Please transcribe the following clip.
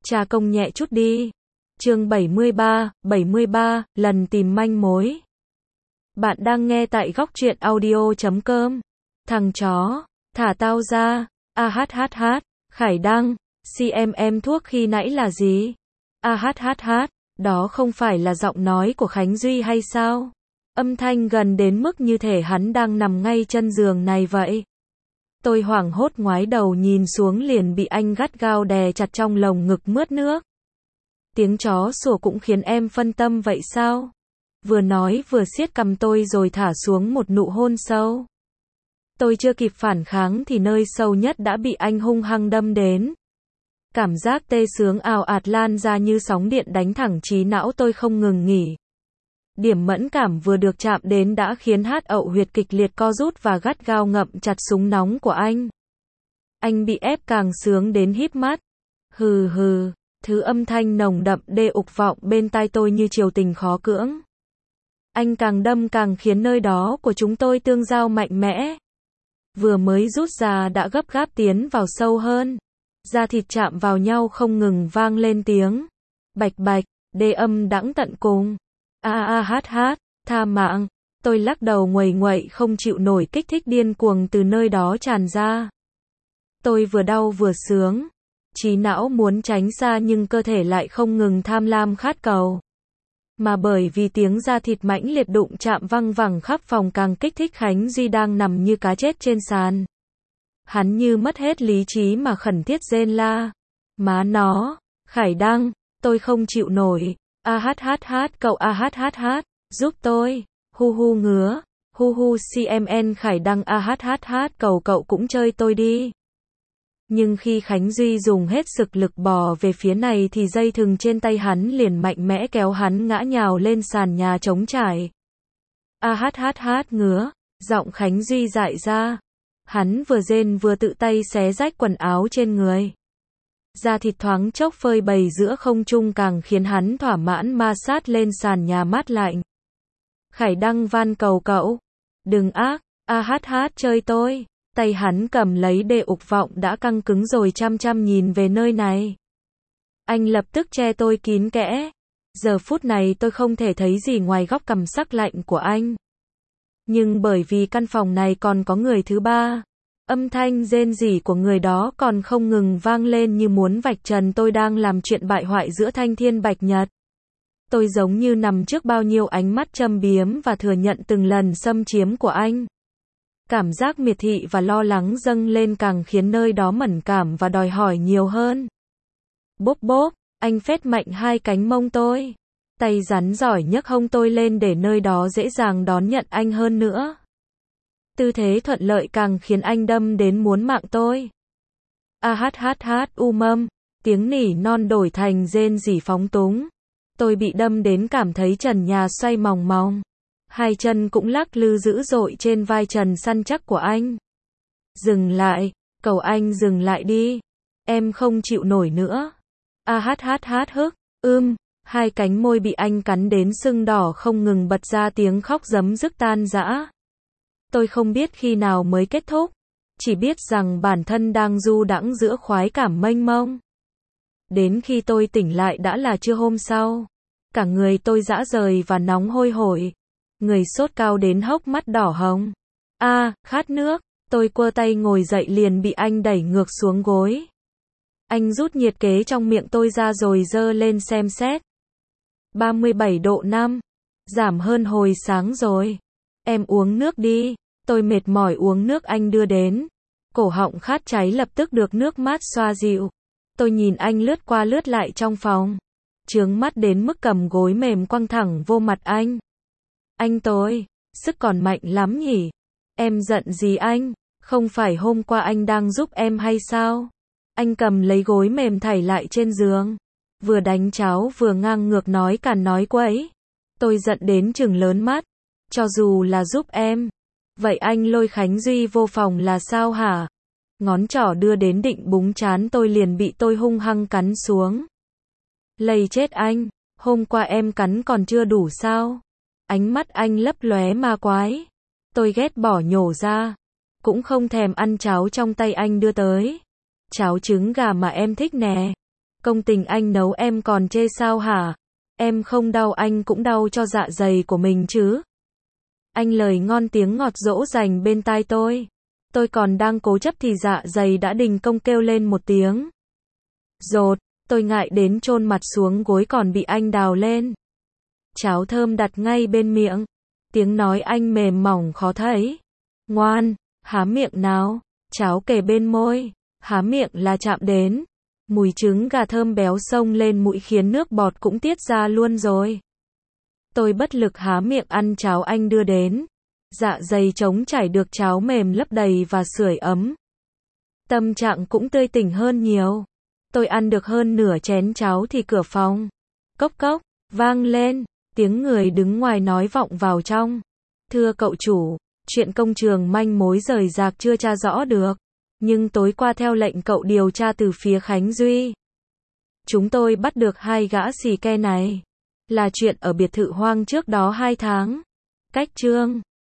Tra công nhẹ chút đi. Chương 73, lần tìm manh mối. Bạn đang nghe tại góc truyện audio.com. Thằng chó, thả tao ra. AHHH, Khải Đăng, CMM thuốc khi nãy là gì? AHHH, đó không phải là giọng nói của Khánh Duy hay sao? Âm thanh gần đến mức như thể hắn đang nằm ngay chân giường này vậy. Tôi hoảng hốt ngoái đầu nhìn xuống liền bị anh gắt gao đè chặt trong lồng ngực mướt nước. Tiếng chó sủa cũng khiến em phân tâm vậy sao? Vừa nói vừa siết cằm tôi rồi thả xuống một nụ hôn sâu. Tôi chưa kịp phản kháng thì nơi sâu nhất đã bị anh hung hăng đâm đến. Cảm giác tê sướng ào ạt lan ra như sóng điện đánh thẳng trí não tôi không ngừng nghỉ. Điểm mẫn cảm vừa được chạm đến đã khiến hậu huyệt kịch liệt co rút và gắt gao ngậm chặt súng nóng của anh. Anh bị ép càng sướng đến híp mắt. Hừ hừ, thứ âm thanh nồng đậm đê ục vọng bên tai tôi như triều tình khó cưỡng. Anh càng đâm càng khiến nơi đó của chúng tôi tương giao mạnh mẽ. Vừa mới rút ra đã gấp gáp tiến vào sâu hơn. Da thịt chạm vào nhau không ngừng vang lên tiếng bạch bạch, đê âm đãng tận cùng. AAHH, tha mạng. Tôi lắc đầu nguầy nguậy không chịu nổi kích thích điên cuồng từ nơi đó tràn ra. Tôi vừa đau vừa sướng. Trí não muốn tránh xa nhưng cơ thể lại không ngừng tham lam khát cầu. Mà bởi vì tiếng da thịt mãnh liệt đụng chạm văng vẳng khắp phòng càng kích thích Khánh Duy đang nằm như cá chết trên sàn. Hắn như mất hết lý trí mà khẩn thiết rên la. Má nó, Khải Đăng, tôi không chịu nổi. AHHH, cậu AHHH, giúp tôi. Hu hu ngứa. Hu hu CMN Khải Đăng AHHH, cậu cũng chơi tôi đi. Nhưng khi Khánh Duy dùng hết sức lực bò về phía này thì dây thừng trên tay hắn liền mạnh mẽ kéo hắn ngã nhào lên sàn nhà trống trải. AHHH ngứa. Giọng Khánh Duy dại ra. Hắn vừa rên vừa tự tay xé rách quần áo trên người. Da thịt thoáng chốc phơi bày giữa không trung càng khiến hắn thỏa mãn ma sát lên sàn nhà mát lạnh. Khải Đăng van cầu cậu. Đừng ác, AHH chơi tôi. Tay hắn cầm lấy đê ục vọng đã căng cứng rồi chăm chăm nhìn về nơi này. Anh lập tức che tôi kín kẽ. Giờ phút này tôi không thể thấy gì ngoài góc cằm sắc lạnh của anh. Nhưng bởi vì căn phòng này còn có người thứ ba. Âm thanh rên rỉ của người đó còn không ngừng vang lên như muốn vạch trần tôi đang làm chuyện bại hoại giữa thanh thiên bạch nhật. Tôi giống như nằm trước bao nhiêu ánh mắt châm biếm và thừa nhận từng lần xâm chiếm của anh. Cảm giác miệt thị và lo lắng dâng lên càng khiến nơi đó mẫn cảm và đòi hỏi nhiều hơn. Bốp bốp, anh phết mạnh hai cánh mông tôi. Tay rắn giỏi nhấc hông tôi lên để nơi đó dễ dàng đón nhận anh hơn nữa. Tư thế thuận lợi càng khiến anh đâm đến muốn mạng tôi. AHHH mâm, tiếng nỉ non đổi thành rên rỉ phóng túng. Tôi bị đâm đến cảm thấy trần nhà xoay mòng mòng. Hai chân cũng lắc lư dữ dội trên vai trần săn chắc của anh. Dừng lại, cầu anh dừng lại đi. Em không chịu nổi nữa. AHHH hức, hai cánh môi bị anh cắn đến sưng đỏ không ngừng bật ra tiếng khóc rấm rứt tan rã. Tôi không biết khi nào mới kết thúc, chỉ biết rằng bản thân đang du đãng giữa khoái cảm mênh mông. Đến khi tôi tỉnh lại đã là trưa hôm sau. Cả người tôi rã rời và nóng hôi hổi. Người sốt cao đến hốc mắt đỏ hồng. Khát nước. Tôi quơ tay ngồi dậy liền bị anh đẩy ngược xuống gối. Anh rút nhiệt kế trong miệng tôi ra rồi giơ lên xem xét. 37 độ 5. Giảm hơn hồi sáng rồi. Em uống nước đi. Tôi mệt mỏi uống nước anh đưa đến. Cổ họng khát cháy lập tức được nước mát xoa dịu. Tôi nhìn anh lướt qua lướt lại trong phòng. Chướng mắt đến mức cầm gối mềm quăng thẳng vô mặt anh. Anh tôi, sức còn mạnh lắm nhỉ? Em giận gì anh? Không phải hôm qua anh đang giúp em hay sao? Anh cầm lấy gối mềm thảy lại trên giường. Vừa đánh cháo vừa ngang ngược nói càn nói quấy. Tôi giận đến trừng lớn mắt. Cho dù là giúp em. Vậy anh lôi Khánh Duy vô phòng là sao hả? Ngón trỏ đưa đến định búng trán tôi liền bị tôi hung hăng cắn xuống. Lầy chết anh, hôm qua em cắn còn chưa đủ sao? Ánh mắt anh lấp lóe ma quái. Tôi ghét bỏ nhổ ra. Cũng không thèm ăn cháo trong tay anh đưa tới. Cháo trứng gà mà em thích nè. Công tình anh nấu em còn chê sao hả? Em không đau anh cũng đau cho dạ dày của mình chứ. Anh lời ngon tiếng ngọt dỗ dành bên tai tôi. Tôi còn đang cố chấp thì dạ dày đã đình công kêu lên một tiếng. Dột, tôi ngại đến chôn mặt xuống gối còn bị anh đào lên. Cháo thơm đặt ngay bên miệng. Tiếng nói anh mềm mỏng khó thấy. Ngoan, há miệng nào. Cháo kề bên môi. Há miệng là chạm đến. Mùi trứng gà thơm béo xông lên mũi khiến nước bọt cũng tiết ra luôn rồi. Tôi bất lực há miệng ăn cháo anh đưa đến. Dạ dày trống trải được cháo mềm lấp đầy và sưởi ấm. Tâm trạng cũng tươi tỉnh hơn nhiều. Tôi ăn được hơn nửa chén cháo thì cửa phòng. Cốc cốc, vang lên. Tiếng người đứng ngoài nói vọng vào trong. Thưa cậu chủ, chuyện công trường manh mối rời rạc chưa tra rõ được. Nhưng tối qua theo lệnh cậu điều tra từ phía Khánh Duy, chúng tôi bắt được 2 gã xì ke này. Là chuyện ở biệt thự hoang trước đó 2 tháng. Cách chương